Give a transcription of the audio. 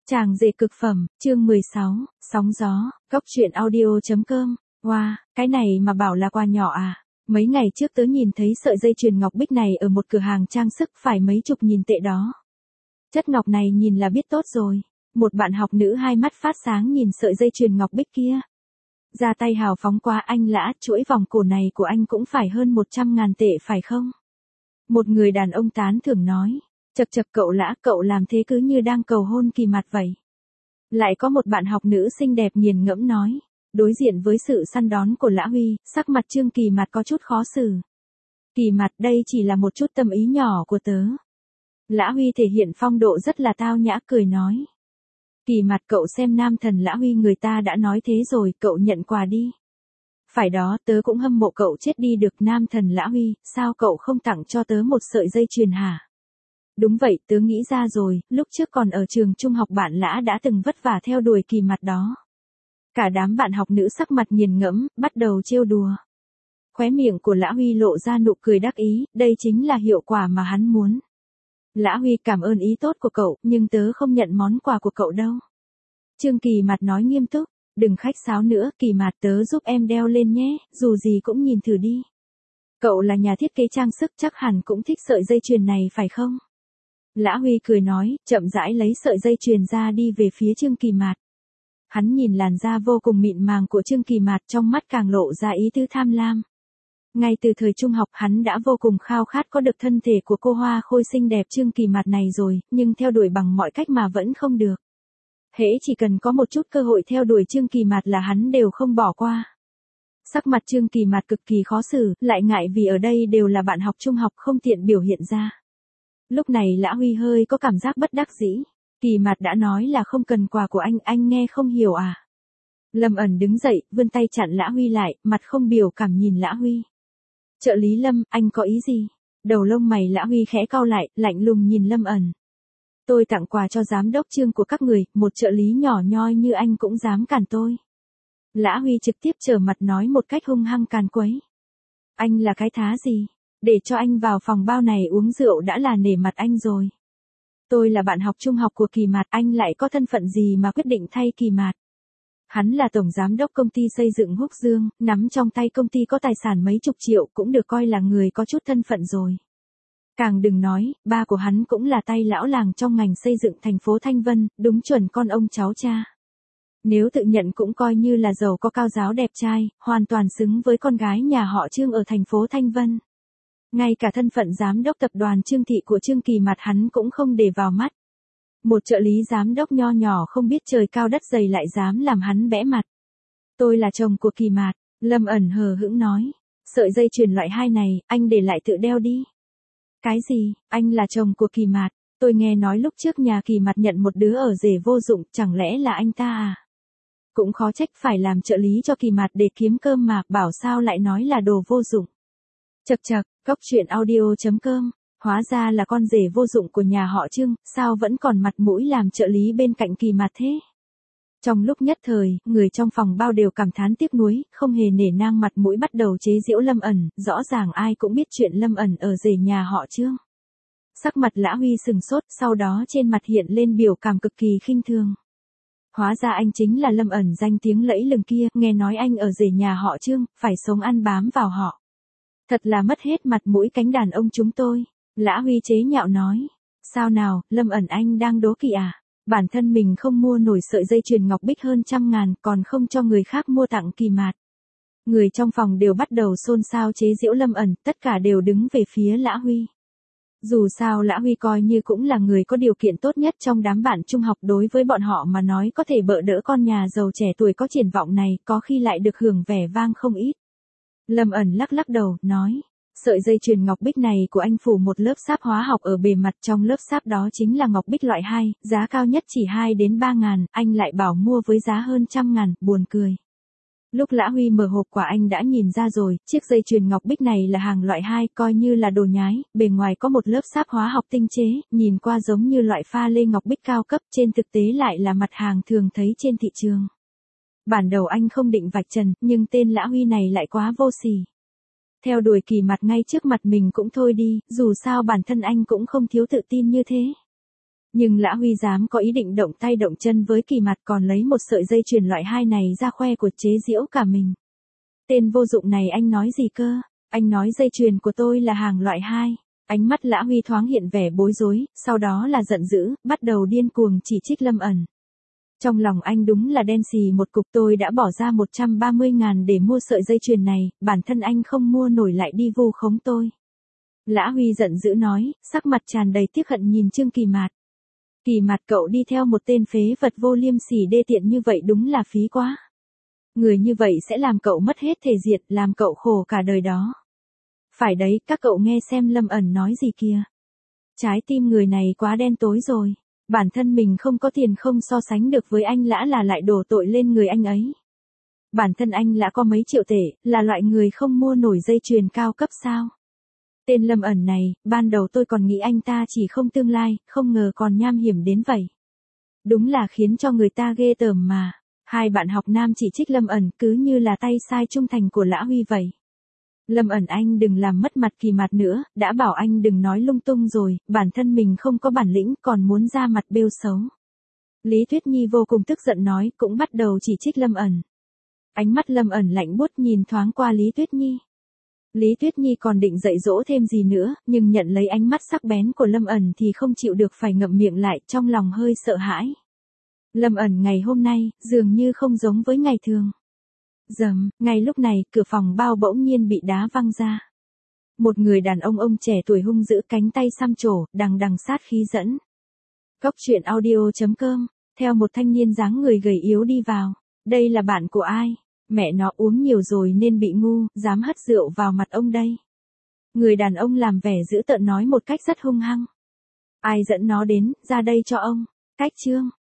Chàng rể cực phẩm, chương 16, sóng gió, góc truyện audio.com. Wow, cái này mà bảo là quà nhỏ à? Mấy ngày trước tớ nhìn thấy sợi dây chuyền ngọc bích này ở một cửa hàng trang sức phải mấy chục nghìn tệ đó. Chất ngọc này nhìn là biết tốt rồi. Một bạn học nữ hai mắt phát sáng nhìn sợi dây chuyền ngọc bích kia. Ra tay hào phóng quá anh Lã, chuỗi vòng cổ này của anh cũng phải hơn 100.000 tệ phải không? Một người đàn ông tán thưởng nói. Chậc chậc cậu Lã, cậu làm thế cứ như đang cầu hôn Kỳ Mạt vậy. Lại có một bạn học nữ xinh đẹp nghiền ngẫm nói. Đối diện với sự săn đón của Lã Huy, sắc mặt Trương Kỳ Mạt có chút khó xử. Kỳ Mạt, đây chỉ là một chút tâm ý nhỏ của tớ. Lã Huy thể hiện phong độ rất là tao nhã cười nói. Kỳ Mạt, cậu xem nam thần Lã Huy, người ta đã nói thế rồi, cậu nhận quà đi. Phải đó, tớ cũng hâm mộ cậu chết đi được. Nam thần Lã Huy, sao cậu không tặng cho tớ một sợi dây chuyền hả? Đúng vậy, tớ nghĩ ra rồi, lúc trước còn ở trường trung học bạn Lã đã từng vất vả theo đuổi Kỳ Mạt đó. Cả đám bạn học nữ sắc mặt nghiền ngẫm, bắt đầu trêu đùa. Khóe miệng của Lã Huy lộ ra nụ cười đắc ý, đây chính là hiệu quả mà hắn muốn. Lã Huy, cảm ơn ý tốt của cậu, nhưng tớ không nhận món quà của cậu đâu. Trương Kỳ Mạt nói nghiêm túc, đừng khách sáo nữa, Kỳ Mạt, tớ giúp em đeo lên nhé, dù gì cũng nhìn thử đi. Cậu là nhà thiết kế trang sức chắc hẳn cũng thích sợi dây chuyền này phải không? Lã Huy cười nói, chậm rãi lấy sợi dây chuyền ra đi về phía Trương Kỳ Mạt. Hắn nhìn làn da vô cùng mịn màng của Trương Kỳ Mạt, trong mắt càng lộ ra ý tứ tham lam. Ngay từ thời trung học hắn đã vô cùng khao khát có được thân thể của cô hoa khôi xinh đẹp Trương Kỳ Mạt này rồi, nhưng theo đuổi bằng mọi cách mà vẫn không được. Hễ chỉ cần có một chút cơ hội theo đuổi Trương Kỳ Mạt là hắn đều không bỏ qua. Sắc mặt Trương Kỳ Mạt cực kỳ khó xử, lại ngại vì ở đây đều là bạn học trung học không tiện biểu hiện ra. Lúc này Lã Huy hơi có cảm giác bất đắc dĩ. Kỳ Mạt đã nói là không cần quà của anh nghe không hiểu à? Lâm Ẩn đứng dậy, vươn tay chặn Lã Huy lại, mặt không biểu cảm nhìn Lã Huy. Trợ lý Lâm, anh có ý gì? Đầu lông mày Lã Huy khẽ cau lại, lạnh lùng nhìn Lâm Ẩn. Tôi tặng quà cho giám đốc Trương của các người, một trợ lý nhỏ nhoi như anh cũng dám cản tôi. Lã Huy trực tiếp trở mặt nói một cách hung hăng càn quấy. Anh là cái thá gì? Để cho anh vào phòng bao này uống rượu đã là nể mặt anh rồi. Tôi là bạn học trung học của Kỳ Mạt, anh lại có thân phận gì mà quyết định thay Kỳ Mạt? Hắn là tổng giám đốc công ty xây dựng Húc Dương, nắm trong tay công ty có tài sản mấy chục triệu, cũng được coi là người có chút thân phận rồi. Càng đừng nói, ba của hắn cũng là tay lão làng trong ngành xây dựng thành phố Thanh Vân, đúng chuẩn con ông cháu cha. Nếu tự nhận cũng coi như là giàu có cao giáo đẹp trai, hoàn toàn xứng với con gái nhà họ Trương ở thành phố Thanh Vân. Ngay cả thân phận giám đốc tập đoàn Trương Thị của Trương Kỳ Mạt hắn cũng không để vào mắt. Một trợ lý giám đốc nho nhỏ không biết trời cao đất dày lại dám làm hắn bẽ mặt. Tôi là chồng của Kỳ Mạt, Lâm Ẩn hờ hững nói. Sợi dây chuyền loại 2 này, anh để lại tự đeo đi. Cái gì, anh là chồng của Kỳ Mạt? Tôi nghe nói lúc trước nhà Kỳ Mạt nhận một đứa ở rể vô dụng, chẳng lẽ là anh ta à? Cũng khó trách phải làm trợ lý cho Kỳ Mạt để kiếm cơm mà, bảo sao lại nói là đồ vô dụng. Chậc chậc, góc truyện audio.com. Hóa ra là con rể vô dụng của nhà họ Trương, sao vẫn còn mặt mũi làm trợ lý bên cạnh Kỳ Mạt thế? Trong lúc nhất thời, người trong phòng bao đều cảm thán tiếc nuối, không hề nể nang mặt mũi bắt đầu chế giễu Lâm Ẩn, rõ ràng ai cũng biết chuyện Lâm Ẩn ở rể nhà họ Trương. Sắc mặt Lã Huy sừng sốt, sau đó trên mặt hiện lên biểu cảm cực kỳ khinh thường. Hóa ra anh chính là Lâm Ẩn danh tiếng lẫy lừng kia, nghe nói anh ở rể nhà họ Trương, phải sống ăn bám vào họ. Thật là mất hết mặt mũi cánh đàn ông chúng tôi. Lã Huy chế nhạo nói. Sao nào, Lâm Ẩn anh đang đố kỵ à? Bản thân mình không mua nổi sợi dây chuyền ngọc bích hơn 100.000, còn không cho người khác mua tặng Kỳ Mạt. Người trong phòng đều bắt đầu xôn xao chế giễu Lâm Ẩn, tất cả đều đứng về phía Lã Huy. Dù sao Lã Huy coi như cũng là người có điều kiện tốt nhất trong đám bạn trung học, đối với bọn họ mà nói có thể bợ đỡ con nhà giàu trẻ tuổi có triển vọng này, có khi lại được hưởng vẻ vang không ít. Lâm Ẩn lắc lắc đầu, nói. Sợi dây chuyền ngọc bích này của anh phủ một lớp sáp hóa học ở bề mặt, trong lớp sáp đó chính là ngọc bích loại 2, giá cao nhất chỉ 2 đến 3 ngàn, anh lại bảo mua với giá hơn 100.000, buồn cười. Lúc Lã Huy mở hộp quà anh đã nhìn ra rồi, chiếc dây chuyền ngọc bích này là hàng loại 2, coi như là đồ nhái, bề ngoài có một lớp sáp hóa học tinh chế, nhìn qua giống như loại pha lê ngọc bích cao cấp, trên thực tế lại là mặt hàng thường thấy trên thị trường. Bản đầu anh không định vạch trần, nhưng tên Lã Huy này lại quá vô sỉ. Theo đuổi Kỳ Mạt ngay trước mặt mình cũng thôi đi, dù sao bản thân anh cũng không thiếu tự tin như thế. Nhưng Lã Huy dám có ý định động tay động chân với Kỳ Mạt, còn lấy một sợi dây chuyền loại 2 này ra khoe của chế giễu cả mình. Tên vô dụng này, anh nói gì cơ? Anh nói dây chuyền của tôi là hàng loại 2. Ánh mắt Lã Huy thoáng hiện vẻ bối rối, sau đó là giận dữ, bắt đầu điên cuồng chỉ trích Lâm ẩn. Trong lòng anh đúng là đen xì một cục, tôi đã bỏ ra 130.000 để mua sợi dây chuyền này, bản thân anh không mua nổi lại đi vu khống tôi. Lã Huy giận dữ nói, sắc mặt tràn đầy tiếc hận nhìn Trương Kỳ Mạt. Kỳ Mạt, cậu đi theo một tên phế vật vô liêm sỉ đê tiện như vậy đúng là phí quá. Người như vậy sẽ làm cậu mất hết thể diện, làm cậu khổ cả đời đó. Phải đấy, các cậu nghe xem Lâm ẩn nói gì kìa. Trái tim người này quá đen tối rồi. Bản thân mình không có tiền không so sánh được với anh Lã là lại đổ tội lên người anh ấy. Bản thân anh Lã có mấy triệu tệ, là loại người không mua nổi dây chuyền cao cấp sao? Tên Lâm ẩn này, ban đầu tôi còn nghĩ anh ta chỉ không tương lai, không ngờ còn nham hiểm đến vậy. Đúng là khiến cho người ta ghê tởm mà. Hai bạn học nam chỉ trích Lâm ẩn cứ như là tay sai trung thành của Lã Huy vậy. Lâm ẩn, anh đừng làm mất mặt Kỳ Mạt nữa, đã bảo anh đừng nói lung tung rồi, bản thân mình không có bản lĩnh còn muốn ra mặt bêu xấu. Lý Tuyết Nhi vô cùng tức giận nói, cũng bắt đầu chỉ trích Lâm ẩn. Ánh mắt Lâm ẩn lạnh buốt nhìn thoáng qua Lý Tuyết Nhi. Lý Tuyết Nhi còn định dạy dỗ thêm gì nữa, nhưng nhận lấy ánh mắt sắc bén của Lâm ẩn thì không chịu được phải ngậm miệng lại, trong lòng hơi sợ hãi. Lâm ẩn ngày hôm nay, dường như không giống với ngày thường. Rầm, ngay lúc này, cửa phòng bao bỗng nhiên bị đá văng ra. Một người đàn ông trẻ tuổi hung dữ, cánh tay xăm trổ, đằng đằng sát khí dẫn. Góc truyện audio.com, theo một thanh niên dáng người gầy yếu đi vào. Đây là bạn của ai? Mẹ nó uống nhiều rồi nên bị ngu, dám hất rượu vào mặt ông đây. Người đàn ông làm vẻ dữ tợn nói một cách rất hung hăng. Ai dẫn nó đến, ra đây cho ông. Cách chương.